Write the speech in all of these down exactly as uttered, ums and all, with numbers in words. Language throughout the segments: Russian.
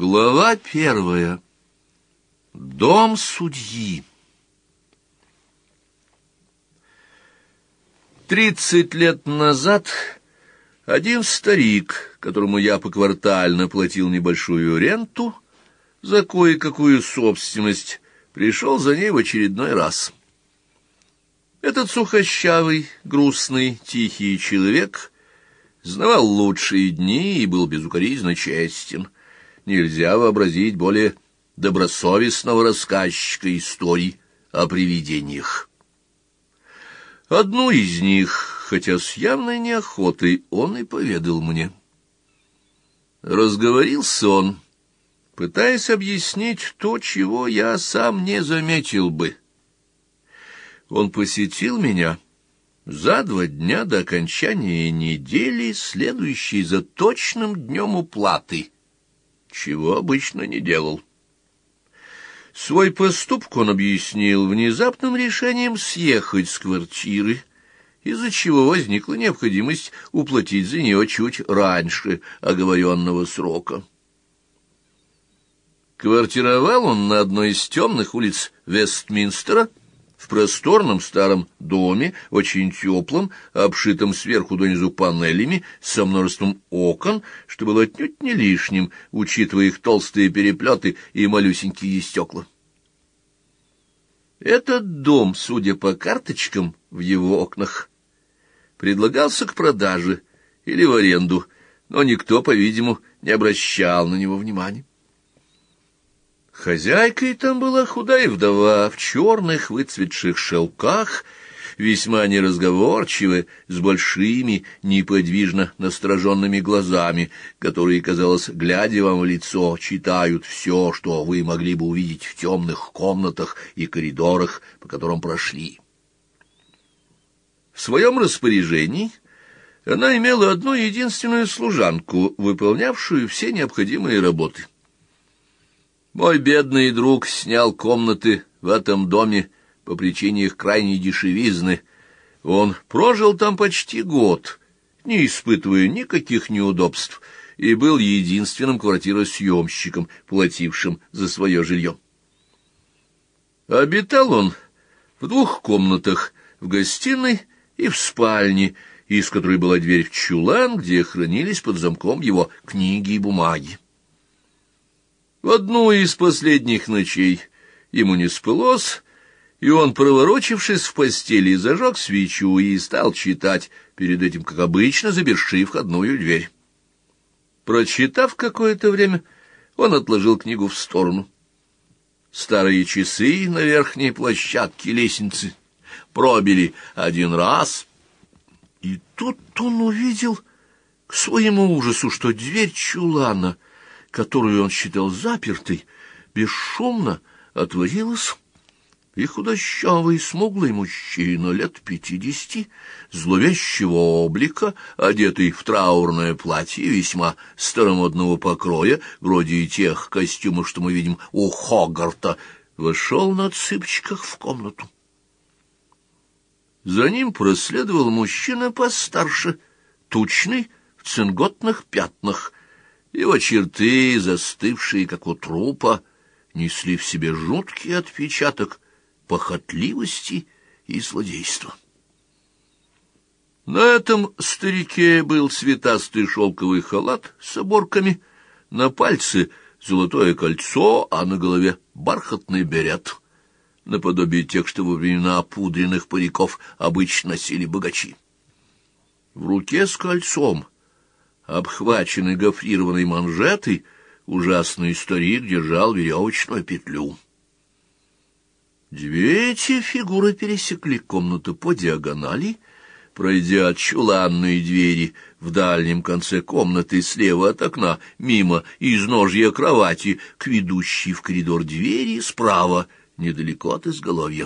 Глава первая. Дом судьи. Тридцать лет назад один старик, которому я поквартально платил небольшую ренту за кое-какую собственность, пришел за ней в очередной раз. Этот сухощавый, грустный, тихий человек знавал лучшие дни и был безукоризненно честен. Нельзя вообразить более добросовестного рассказчика историй о привидениях. Одну из них, хотя с явной неохотой, он и поведал мне. Разговорился он, пытаясь объяснить то, чего я сам не заметил бы. Он посетил меня за два дня до окончания недели, следующей за точным днем уплаты, чего обычно не делал. Свой поступок он объяснил внезапным решением съехать с квартиры, из-за чего возникла необходимость уплатить за нее чуть раньше оговоренного срока. Квартировал он на одной из темных улиц Вестминстера, в просторном старом доме, очень теплом, обшитом сверху донизу панелями, со множеством окон, что было отнюдь не лишним, учитывая их толстые переплеты и малюсенькие стекла. Этот дом, судя по карточкам в его окнах, предлагался к продаже или в аренду, но никто, по-видимому, не обращал на него внимания. Хозяйкой там была худая вдова в черных выцветших шелках, весьма неразговорчивая, с большими, неподвижно настороженными глазами, которые, казалось, глядя вам в лицо, читают все, что вы могли бы увидеть в темных комнатах и коридорах, по которым прошли. В своем распоряжении она имела одну единственную служанку, выполнявшую все необходимые работы. Мой бедный друг снял комнаты в этом доме по причине их крайней дешевизны. Он прожил там почти год, не испытывая никаких неудобств, и был единственным квартиросъемщиком, платившим за свое жилье. Обитал он в двух комнатах, в гостиной и в спальне, из которой была дверь в чулан, где хранились под замком его книги и бумаги. В одну из последних ночей ему не спалось, и он, проворочившись в постели, зажег свечу и стал читать, перед этим, как обычно, заперши входную дверь. Прочитав какое-то время, он отложил книгу в сторону. Старые часы на верхней площадке лестницы пробили один раз, и тут он увидел к своему ужасу, что дверь чулана, которую он считал запертой, бесшумно отворилась, и худощавый, смуглый мужчина лет пятидесяти, зловещего облика, одетый в траурное платье весьма старомодного покроя, вроде тех костюмов, что мы видим у Хогарта, вошел на цыпочках в комнату. За ним проследовал мужчина постарше, тучный, в цинготных пятнах. Его черты, застывшие, как у трупа, несли в себе жуткий отпечаток похотливости и злодейства. На этом старике был цветастый шелковый халат с оборками, на пальце золотое кольцо, а на голове бархатный берет, наподобие тех, что во времена опудренных париков обычно носили богачи. В руке с кольцом, обхваченный гофрированной манжетой, ужасный старик держал веревочную петлю. Две эти фигуры пересекли комнату по диагонали, пройдя от чуланной двери в дальнем конце комнаты слева от окна, мимо изножья кровати, к ведущей в коридор двери справа, недалеко от изголовья.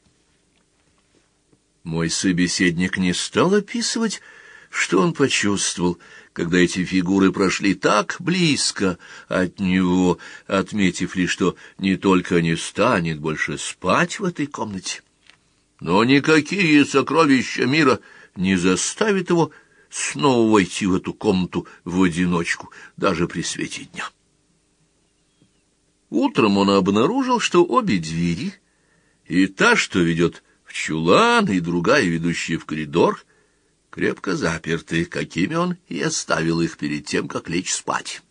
Мой собеседник не стал описывать, что он почувствовал, когда эти фигуры прошли так близко от него, отметив лишь, что не только не станет больше спать в этой комнате, но никакие сокровища мира не заставят его снова войти в эту комнату в одиночку, даже при свете дня. Утром он обнаружил, что обе двери, и та, что ведет в чулан, и другая, ведущая в коридор, крепко заперты, какими он и оставил их перед тем, как лечь спать.